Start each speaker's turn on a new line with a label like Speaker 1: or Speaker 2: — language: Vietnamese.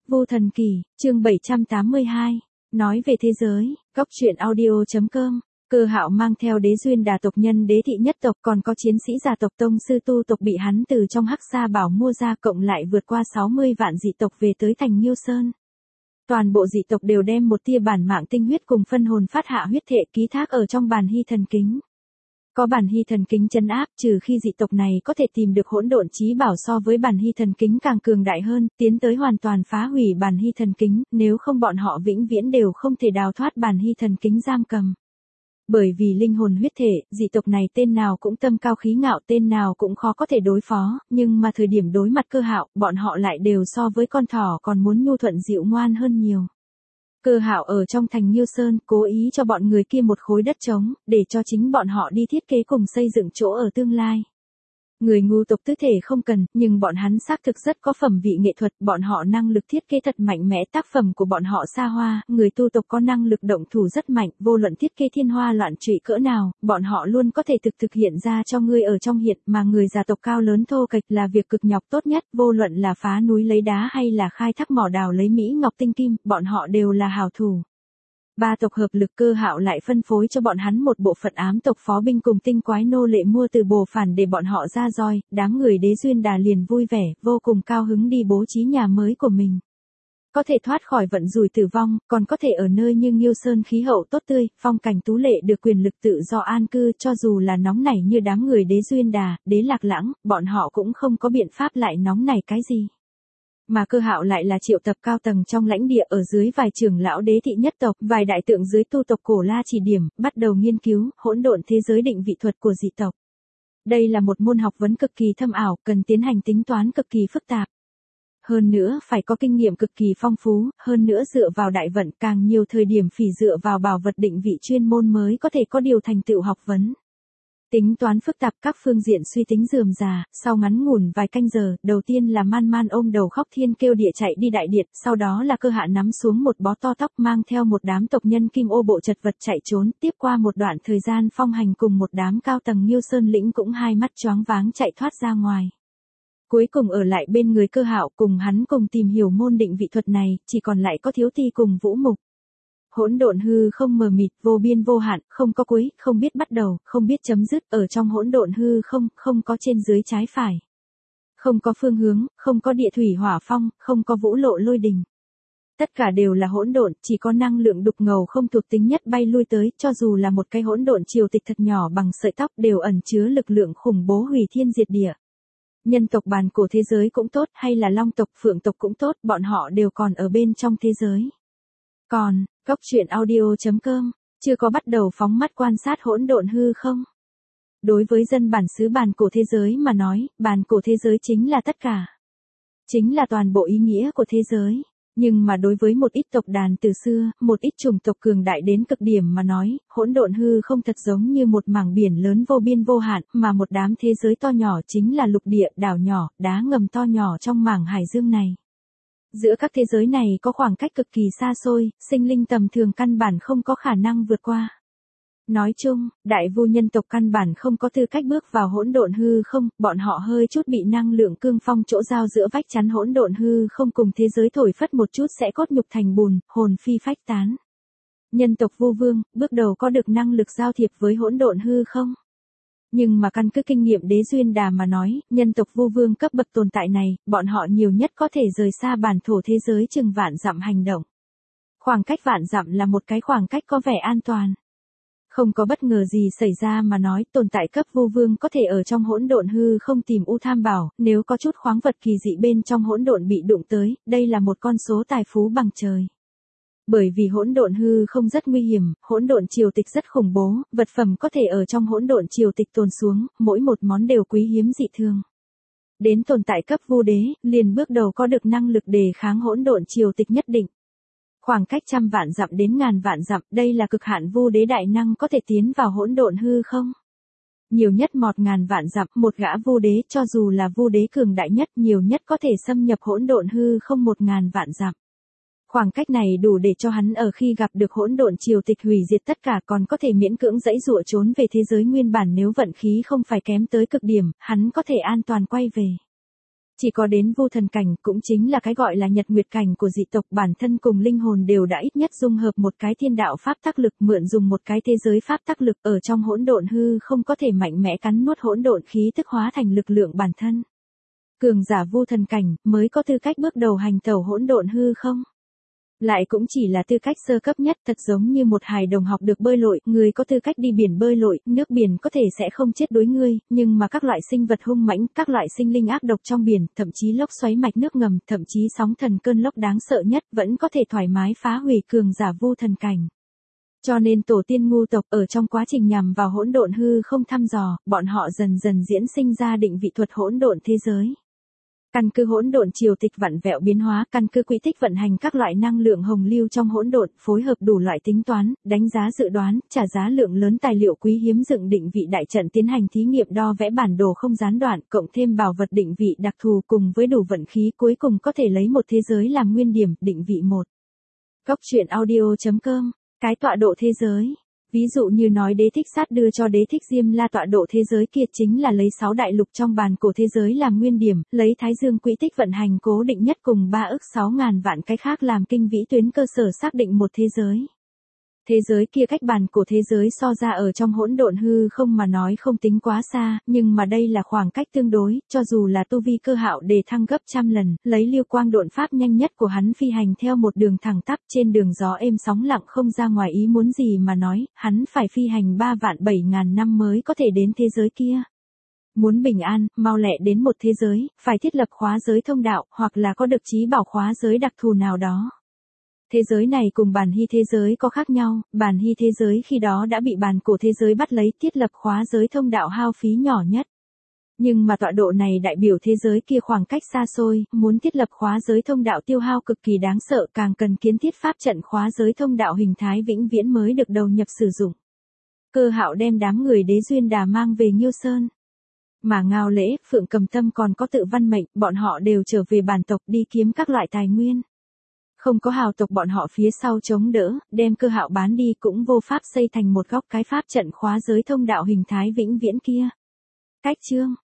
Speaker 1: Vu Thần Kỳ, chương 782, nói về thế giới, góc truyện audio.com. Cơ Hạo mang theo Đế Duyên Đà tộc nhân Đế thị nhất tộc, còn có chiến sĩ gia tộc tông sư tu tộc bị hắn từ trong Hắc Sa Bảo mua ra, cộng lại vượt qua 60 vạn dị tộc về tới thành Nhiêu Sơn. Toàn bộ dị tộc đều đem một tia bản mạng tinh huyết cùng phân hồn phát hạ huyết thệ ký thác ở trong bàn hy thần kính. Có bản hy thần kính trấn áp, trừ khi dị tộc này có thể tìm được hỗn độn chí bảo so với bản hy thần kính càng cường đại hơn, tiến tới hoàn toàn phá hủy bản hy thần kính, nếu không bọn họ vĩnh viễn đều không thể đào thoát bản hy thần kính giam cầm. Bởi vì linh hồn huyết thể, dị tộc này tên nào cũng tâm cao khí ngạo, tên nào cũng khó có thể đối phó, nhưng mà thời điểm đối mặt Cơ Hạo, bọn họ lại đều so với con thỏ còn muốn nhu thuận dịu ngoan hơn nhiều. Cơ Hạo ở trong thành Nhiêu Sơn, cố ý cho bọn người kia một khối đất trống, để cho chính bọn họ đi thiết kế cùng xây dựng chỗ ở tương lai. Người ngu tộc tứ thể không cần, nhưng bọn hắn xác thực rất có phẩm vị nghệ thuật, bọn họ năng lực thiết kế thật mạnh mẽ, tác phẩm của bọn họ xa hoa, người tu tộc có năng lực động thủ rất mạnh, vô luận thiết kế thiên hoa loạn trụy cỡ nào, bọn họ luôn có thể thực hiện ra cho ngươi ở trong hiện, mà người gia tộc cao lớn thô kệch là việc cực nhọc tốt nhất, vô luận là phá núi lấy đá hay là khai thác mỏ đào lấy mỹ ngọc tinh kim, bọn họ đều là hảo thủ. Ba tộc hợp lực, Cơ Hạo lại phân phối cho bọn hắn một bộ phận ám tộc phó binh cùng tinh quái nô lệ mua từ Bồ Phản để bọn họ ra roi, đám người Đế Duyên Đà liền vui vẻ, vô cùng cao hứng đi bố trí nhà mới của mình. Có thể thoát khỏi vận rủi tử vong, còn có thể ở nơi như Nhiêu Sơn khí hậu tốt tươi, phong cảnh tú lệ được quyền lực tự do an cư, cho dù là nóng nảy như đám người Đế Duyên Đà, Đế Lạc Lãng, bọn họ cũng không có biện pháp lại nóng nảy cái gì. Mà Cơ Hạo lại là triệu tập cao tầng trong lãnh địa ở dưới vài trưởng lão Đế thị nhất tộc, vài đại tượng dưới tu tộc Cổ La chỉ điểm, bắt đầu nghiên cứu hỗn độn thế giới định vị thuật của dị tộc. Đây là một môn học vấn cực kỳ thâm ảo, cần tiến hành tính toán cực kỳ phức tạp. Hơn nữa phải có kinh nghiệm cực kỳ phong phú, hơn nữa dựa vào đại vận, càng nhiều thời điểm phỉ dựa vào bảo vật định vị chuyên môn mới có thể có điều thành tựu học vấn. Tính toán phức tạp, các phương diện suy tính rườm rà, sau ngắn ngủn vài canh giờ, đầu tiên là Man Man ôm đầu khóc thiên kêu địa chạy đi đại điện, sau đó là Cơ Hạ nắm xuống một bó to tóc mang theo một đám tộc nhân kim ô bộ chật vật chạy trốn, tiếp qua một đoạn thời gian phong hành cùng một đám cao tầng Nhiêu Sơn lĩnh cũng hai mắt choáng váng chạy thoát ra ngoài. Cuối cùng ở lại bên người Cơ Hạo, cùng hắn cùng tìm hiểu môn định vị thuật này, chỉ còn lại có Thiếu Ti cùng Vũ Mục. Hỗn độn hư không mờ mịt, vô biên vô hạn, không có cuối, không biết bắt đầu, không biết chấm dứt, ở trong hỗn độn hư không, không có trên dưới trái phải. Không có phương hướng, không có địa thủy hỏa phong, không có vũ lộ lôi đình. Tất cả đều là hỗn độn, chỉ có năng lượng đục ngầu không thuộc tính nhất bay lui tới, cho dù là một cái hỗn độn triều tịch thật nhỏ bằng sợi tóc đều ẩn chứa lực lượng khủng bố hủy thiên diệt địa. Nhân tộc bàn cổ thế giới cũng tốt, hay là long tộc phượng tộc cũng tốt, bọn họ đều còn ở bên trong thế giới. Còn, góc truyện audio.com, chưa có bắt đầu phóng mắt quan sát hỗn độn hư không? Đối với dân bản xứ bàn cổ thế giới mà nói, bàn cổ thế giới chính là tất cả. Chính là toàn bộ ý nghĩa của thế giới. Nhưng mà đối với một ít tộc đàn từ xưa, một ít chủng tộc cường đại đến cực điểm mà nói, hỗn độn hư không thật giống như một mảng biển lớn vô biên vô hạn, mà một đám thế giới to nhỏ chính là lục địa, đảo nhỏ, đá ngầm to nhỏ trong mảng hải dương này. Giữa các thế giới này có khoảng cách cực kỳ xa xôi, sinh linh tầm thường căn bản không có khả năng vượt qua. Nói chung, đại vu nhân tộc căn bản không có tư cách bước vào hỗn độn hư không, bọn họ hơi chút bị năng lượng cương phong chỗ giao giữa vách chắn hỗn độn hư không cùng thế giới thổi phất một chút sẽ cốt nhục thành bùn, hồn phi phách tán. Nhân tộc Vu Vương, bước đầu có được năng lực giao thiệp với hỗn độn hư không? Nhưng mà căn cứ kinh nghiệm Đế Duyên Đà mà nói, nhân tộc Vu Vương cấp bậc tồn tại này, bọn họ nhiều nhất có thể rời xa bản thổ thế giới chừng vạn dặm hành động. Khoảng cách vạn dặm là một cái khoảng cách có vẻ an toàn. Không có bất ngờ gì xảy ra mà nói, tồn tại cấp Vu Vương có thể ở trong hỗn độn hư không tìm U Tham Bảo, nếu có chút khoáng vật kỳ dị bên trong hỗn độn bị đụng tới, đây là một con số tài phú bằng trời. Bởi vì hỗn độn hư không rất nguy hiểm, hỗn độn triều tịch rất khủng bố, vật phẩm có thể ở trong hỗn độn triều tịch tồn xuống, mỗi một món đều quý hiếm dị thường. Đến tồn tại cấp Vu Đế, liền bước đầu có được năng lực đề kháng hỗn độn triều tịch nhất định. Khoảng cách trăm vạn dặm đến ngàn vạn dặm, đây là cực hạn Vu Đế đại năng có thể tiến vào hỗn độn hư không? Nhiều nhất 1000 vạn dặm, một gã Vu Đế cho dù là Vu Đế cường đại nhất, nhiều nhất có thể xâm nhập hỗn độn hư không 1000 vạn dặm. Khoảng cách này đủ để cho hắn ở khi gặp được hỗn độn triều tịch hủy diệt tất cả, còn có thể miễn cưỡng dãy dụa trốn về thế giới nguyên bản, nếu vận khí không phải kém tới cực điểm, hắn có thể an toàn quay về. Chỉ có đến vô thần cảnh, cũng chính là cái gọi là nhật nguyệt cảnh của dị tộc, bản thân cùng linh hồn đều đã ít nhất dung hợp một cái thiên đạo pháp tắc lực, mượn dùng một cái thế giới pháp tắc lực ở trong hỗn độn hư không, có thể mạnh mẽ cắn nuốt hỗn độn khí tức hóa thành lực lượng bản thân. Cường giả vô thần cảnh mới có tư cách bước đầu hành tẩu hỗn độn hư không. Lại cũng chỉ là tư cách sơ cấp nhất, thật giống như một hài đồng học được bơi lội, người có tư cách đi biển bơi lội, nước biển có thể sẽ không chết đuối ngươi, nhưng mà các loại sinh vật hung mãnh, các loại sinh linh ác độc trong biển, thậm chí lốc xoáy mạch nước ngầm, thậm chí sóng thần cơn lốc đáng sợ nhất, vẫn có thể thoải mái phá hủy cường giả vô thần cảnh. Cho nên tổ tiên ngu tộc ở trong quá trình nhằm vào hỗn độn hư không thăm dò, bọn họ dần dần diễn sinh ra định vị thuật hỗn độn thế giới. Căn cứ hỗn độn triều tịch vặn vẹo biến hóa, căn cứ quỹ tích vận hành các loại năng lượng hồng lưu trong hỗn độn, phối hợp đủ loại tính toán, đánh giá dự đoán, trả giá lượng lớn tài liệu quý hiếm dựng định vị đại trận, tiến hành thí nghiệm đo vẽ bản đồ không gián đoạn, cộng thêm bảo vật định vị đặc thù cùng với đủ vận khí, cuối cùng có thể lấy một thế giới làm nguyên điểm, định vị một. Góc truyện audio.com, cái tọa độ thế giới. Ví dụ như nói Đế Thích Sát đưa cho Đế Thích Diêm La tọa độ thế giới kia chính là lấy 6 đại lục trong bàn cổ thế giới làm nguyên điểm, lấy Thái Dương quỹ tích vận hành cố định nhất cùng 3 ức 6.000 vạn cái khác làm kinh vĩ tuyến cơ sở xác định một thế giới. Thế giới kia cách bàn cổ thế giới so ra ở trong hỗn độn hư không mà nói không tính quá xa, nhưng mà đây là khoảng cách tương đối, cho dù là tu vi Cơ Hạo đề thăng gấp trăm lần, lấy lưu quang độn pháp nhanh nhất của hắn phi hành theo một đường thẳng tắp trên đường gió êm sóng lặng không ra ngoài ý muốn gì mà nói, hắn phải phi hành 3.700.000 năm mới có thể đến thế giới kia. Muốn bình an, mau lẹ đến một thế giới, phải thiết lập khóa giới thông đạo, hoặc là có được trí bảo khóa giới đặc thù nào đó. Thế giới này cùng bản hy thế giới có khác nhau, bản hy thế giới khi đó đã bị bàn cổ thế giới bắt lấy, thiết lập khóa giới thông đạo hao phí nhỏ nhất. Nhưng mà tọa độ này đại biểu thế giới kia khoảng cách xa xôi, muốn thiết lập khóa giới thông đạo tiêu hao cực kỳ đáng sợ, càng cần kiến thiết pháp trận khóa giới thông đạo hình thái vĩnh viễn mới được đầu nhập sử dụng. Cơ Hạo đem đám người Đế Duyên Đà mang về Nghiêu Sơn. Mà Ngao Lễ, Phượng Cầm Tâm còn có Tự Văn Mệnh, bọn họ đều trở về bản tộc đi kiếm các loại tài nguyên. Không có hào tộc bọn họ phía sau chống đỡ, đem Cơ Hạo bán đi cũng vô pháp xây thành một góc cái pháp trận khóa giới thông đạo hình thái vĩnh viễn kia. Cách chương